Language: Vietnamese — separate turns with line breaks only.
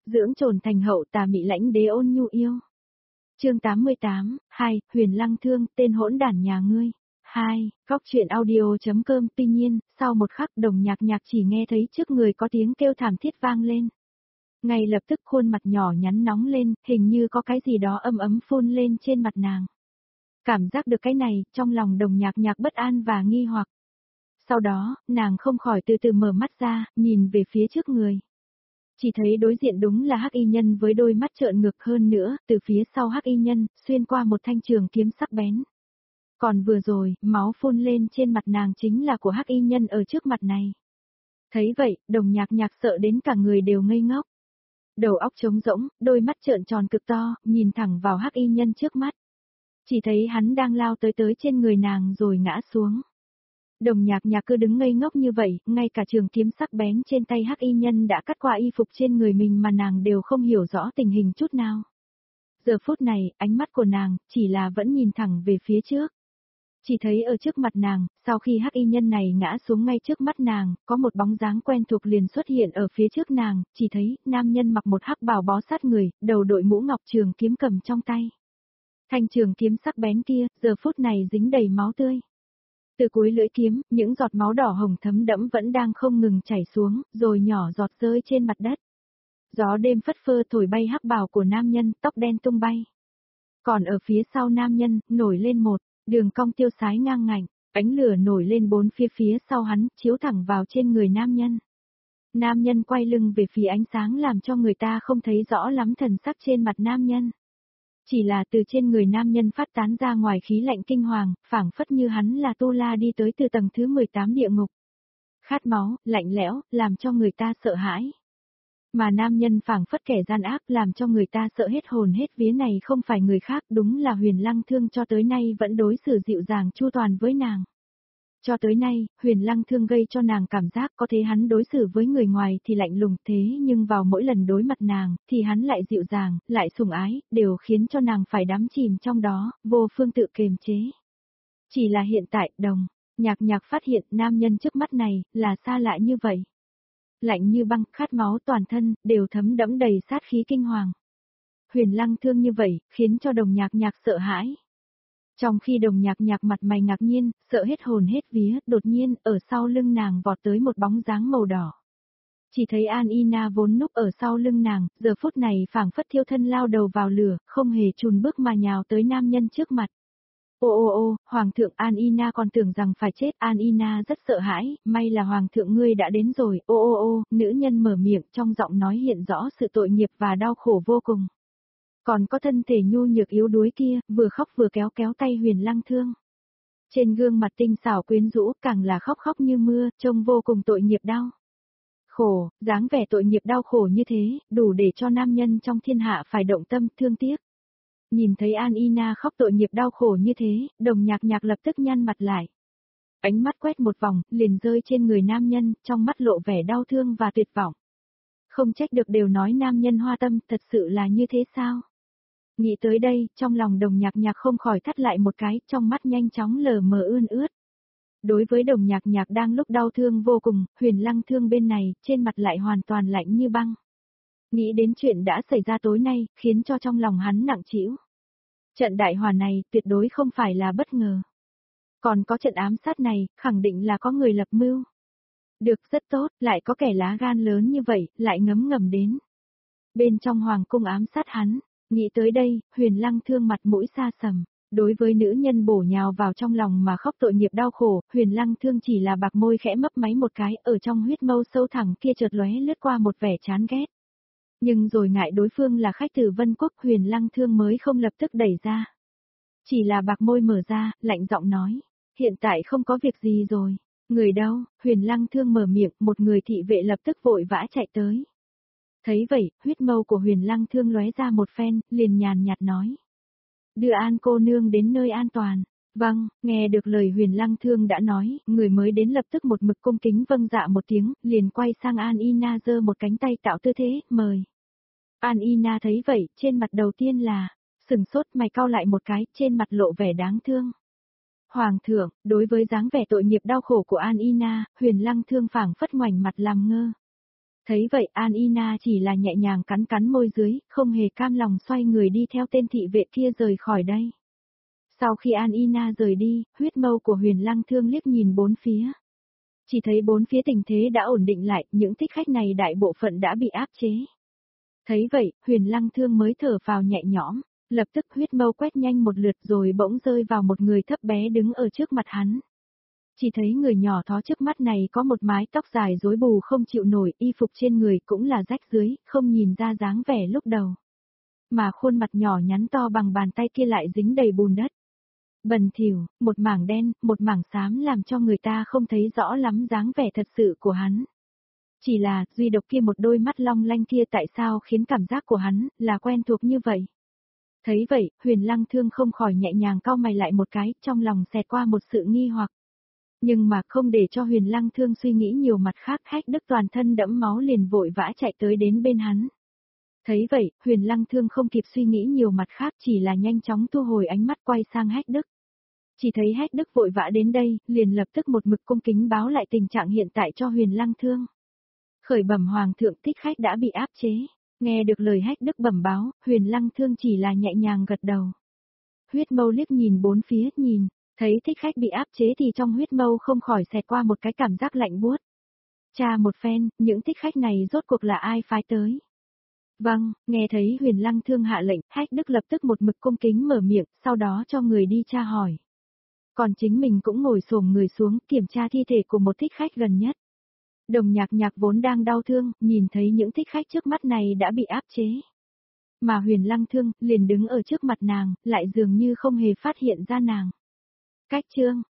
dưỡng trồn thành hậu tà mị lãnh đế ôn nhu yêu. Chương 88, 2, Huyền Lăng Thương, tên hỗn đản nhà ngươi. 2, góc truyện audio.com. Tuy nhiên, sau một khắc Đồng Nhạc Nhạc chỉ nghe thấy trước người có tiếng kêu thảm thiết vang lên. Ngay lập tức khuôn mặt nhỏ nhắn nóng lên, hình như có cái gì đó ấm ấm phun lên trên mặt nàng. Cảm giác được cái này, trong lòng Đồng Nhạc Nhạc bất an và nghi hoặc. Sau đó, nàng không khỏi từ từ mở mắt ra, nhìn về phía trước người. Chỉ thấy đối diện đúng là Hắc Y Nhân với đôi mắt trợn ngược, hơn nữa, từ phía sau Hắc Y Nhân, xuyên qua một thanh trường kiếm sắc bén. Còn vừa rồi, máu phun lên trên mặt nàng chính là của Hắc Y Nhân ở trước mặt này. Thấy vậy, Đồng Nhạc Nhạc sợ đến cả người đều ngây ngốc. Đầu óc trống rỗng, đôi mắt trợn tròn cực to, nhìn thẳng vào Hắc Y Nhân trước mắt. Chỉ thấy hắn đang lao tới trên người nàng rồi ngã xuống. Đồng Nhạc Nhạc cứ đứng ngây ngốc như vậy, ngay cả trường kiếm sắc bén trên tay Hắc Y Nhân đã cắt qua y phục trên người mình mà nàng đều không hiểu rõ tình hình chút nào. Giờ phút này, ánh mắt của nàng chỉ là vẫn nhìn thẳng về phía trước. Chỉ thấy ở trước mặt nàng, sau khi Hắc Y Nhân này ngã xuống ngay trước mắt nàng, có một bóng dáng quen thuộc liền xuất hiện ở phía trước nàng, chỉ thấy nam nhân mặc một hắc bào bó sát người, đầu đội mũ ngọc, trường kiếm cầm trong tay. Thanh trường kiếm sắc bén kia, giờ phút này dính đầy máu tươi. Từ cuối lưỡi kiếm, những giọt máu đỏ hồng thấm đẫm vẫn đang không ngừng chảy xuống, rồi nhỏ giọt rơi trên mặt đất. Gió đêm phất phơ thổi bay hắc bào của nam nhân, tóc đen tung bay. Còn ở phía sau nam nhân, nổi lên một đường cong tiêu sái ngang ngạnh, ánh lửa nổi lên bốn phía sau hắn, chiếu thẳng vào trên người nam nhân. Nam nhân quay lưng về phía ánh sáng làm cho người ta không thấy rõ lắm thần sắc trên mặt nam nhân. Chỉ là từ trên người nam nhân phát tán ra ngoài khí lạnh kinh hoàng, phảng phất như hắn là Tu La đi tới từ tầng thứ 18 địa ngục. Khát máu, lạnh lẽo, làm cho người ta sợ hãi. Mà nam nhân phảng phất kẻ gian ác làm cho người ta sợ hết hồn hết vía, này không phải người khác, đúng là Huyền Lăng Thương, cho tới nay vẫn đối xử dịu dàng chu toàn với nàng. Cho tới nay, Huyền Lăng Thương gây cho nàng cảm giác có thế hắn đối xử với người ngoài thì lạnh lùng, thế nhưng vào mỗi lần đối mặt nàng, thì hắn lại dịu dàng, lại sủng ái, đều khiến cho nàng phải đắm chìm trong đó, vô phương tự kiềm chế. Chỉ là hiện tại, Đồng Nhạc Nhạc phát hiện nam nhân trước mắt này, là xa lạ như vậy. Lạnh như băng, khát máu toàn thân, đều thấm đẫm đầy sát khí kinh hoàng. Huyền Lăng Thương như vậy, khiến cho Đồng Nhạc Nhạc sợ hãi. Trong khi Đồng Nhạc Nhạc mặt mày ngạc nhiên, sợ hết hồn hết vía, đột nhiên, ở sau lưng nàng vọt tới một bóng dáng màu đỏ. Chỉ thấy An Ina vốn núp ở sau lưng nàng, giờ phút này phảng phất thiêu thân lao đầu vào lửa, không hề chùn bước mà nhào tới nam nhân trước mặt. Ô, Hoàng thượng, An Ina còn tưởng rằng phải chết, An Ina rất sợ hãi, may là Hoàng thượng ngươi đã đến rồi, ô, nữ nhân mở miệng, trong giọng nói hiện rõ sự tội nghiệp và đau khổ vô cùng. Còn có thân thể nhu nhược yếu đuối kia, vừa khóc vừa kéo tay Huyền Lăng Thương. Trên gương mặt tinh xảo quyến rũ, càng là khóc như mưa, trông vô cùng tội nghiệp đau khổ, dáng vẻ tội nghiệp đau khổ như thế, đủ để cho nam nhân trong thiên hạ phải động tâm, thương tiếc. Nhìn thấy An Ina khóc tội nghiệp đau khổ như thế, Đồng Nhạc Nhạc lập tức nhăn mặt lại. Ánh mắt quét một vòng, liền rơi trên người nam nhân, trong mắt lộ vẻ đau thương và tuyệt vọng. Không trách được, đều nói nam nhân hoa tâm, thật sự là như thế sao? Nghĩ tới đây, trong lòng Đồng Nhạc Nhạc không khỏi thắt lại một cái, trong mắt nhanh chóng lờ mờ ươn ướt. Đối với Đồng Nhạc Nhạc đang lúc đau thương vô cùng, Huyền Lăng Thương bên này, trên mặt lại hoàn toàn lạnh như băng. Nghĩ đến chuyện đã xảy ra tối nay, khiến cho trong lòng hắn nặng trĩu. Trận đại hỏa này, tuyệt đối không phải là bất ngờ. Còn có trận ám sát này, khẳng định là có người lập mưu. Được, rất tốt, lại có kẻ lá gan lớn như vậy, lại ngấm ngầm đến bên trong hoàng cung ám sát hắn. Nghĩ tới đây, Huyền Lăng Thương mặt mũi xa sầm. Đối với nữ nhân bổ nhào vào trong lòng mà khóc tội nghiệp đau khổ, Huyền Lăng Thương chỉ là bạc môi khẽ mấp máy một cái, ở trong huyết mâu sâu thẳm kia chợt lóe lướt qua một vẻ chán ghét. Nhưng rồi ngại đối phương là khách từ Vân Quốc, Huyền Lăng Thương mới không lập tức đẩy ra. Chỉ là bạc môi mở ra, lạnh giọng nói, hiện tại không có việc gì rồi. Người đâu? Huyền Lăng Thương mở miệng, một người thị vệ lập tức vội vã chạy tới. Thấy vậy, huyết mâu của Huyền Lăng Thương lóe ra một phen, liền nhàn nhạt nói. Đưa An cô nương đến nơi an toàn. Vâng, nghe được lời Huyền Lăng Thương đã nói, người mới đến lập tức một mực cung kính vâng dạ một tiếng, liền quay sang An Ina giơ một cánh tay tạo tư thế, mời. An Ina thấy vậy, trên mặt đầu tiên là sừng sốt, mày cau lại một cái, trên mặt lộ vẻ đáng thương. Hoàng thượng, đối với dáng vẻ tội nghiệp đau khổ của An Ina, Huyền Lăng Thương phảng phất ngoảnh mặt làm ngơ. Thấy vậy An Ina chỉ là nhẹ nhàng cắn cắn môi dưới, không hề cam lòng xoay người đi theo tên thị vệ kia rời khỏi đây. Sau khi An Ina rời đi, huyết mâu của Huyền Lăng Thương liếc nhìn bốn phía. Chỉ thấy bốn phía tình thế đã ổn định lại, những thích khách này đại bộ phận đã bị áp chế. Thấy vậy, Huyền Lăng Thương mới thở phào nhẹ nhõm, lập tức huyết mâu quét nhanh một lượt rồi bỗng rơi vào một người thấp bé đứng ở trước mặt hắn. Chỉ thấy người nhỏ thó trước mắt này có một mái tóc dài rối bù không chịu nổi, y phục trên người cũng là rách rưới, không nhìn ra dáng vẻ lúc đầu. Mà khuôn mặt nhỏ nhắn to bằng bàn tay kia lại dính đầy bùn đất. Bẩn thỉu, một mảng đen, một mảng xám làm cho người ta không thấy rõ lắm dáng vẻ thật sự của hắn. Chỉ là, duy độc kia một đôi mắt long lanh kia tại sao khiến cảm giác của hắn là quen thuộc như vậy. Thấy vậy, Huyền Lăng Thương không khỏi nhẹ nhàng cau mày lại một cái, trong lòng xẹt qua một sự nghi hoặc. Nhưng mà không để cho Huyền Lăng Thương suy nghĩ nhiều mặt khác, Hách Đức toàn thân đẫm máu liền vội vã chạy tới đến bên hắn. Thấy vậy, Huyền Lăng Thương không kịp suy nghĩ nhiều mặt khác, chỉ là nhanh chóng thu hồi ánh mắt quay sang Hách Đức. Chỉ thấy Hách Đức vội vã đến đây, liền lập tức một mực cung kính báo lại tình trạng hiện tại cho Huyền Lăng Thương. Khởi bẩm Hoàng thượng, thích khách đã bị áp chế. Nghe được lời Hách Đức bẩm báo, Huyền Lăng Thương chỉ là nhẹ nhàng gật đầu. Huyết mâu liếc nhìn bốn phía, nhìn, thấy thích khách bị áp chế thì trong huyết mâu không khỏi xẹt qua một cái cảm giác lạnh buốt. Tra một phen, những thích khách này rốt cuộc là ai phái tới? Vâng, nghe thấy Huyền Lăng Thương hạ lệnh, Hách Đức lập tức một mực cung kính mở miệng, sau đó cho người đi tra hỏi. Còn chính mình cũng ngồi xổm người xuống kiểm tra thi thể của một thích khách gần nhất. Đồng Nhạc Nhạc vốn đang đau thương, nhìn thấy những thích khách trước mắt này đã bị áp chế. Mà Huyền Lăng Thương liền đứng ở trước mặt nàng, lại dường như không hề phát hiện ra nàng. Cách chương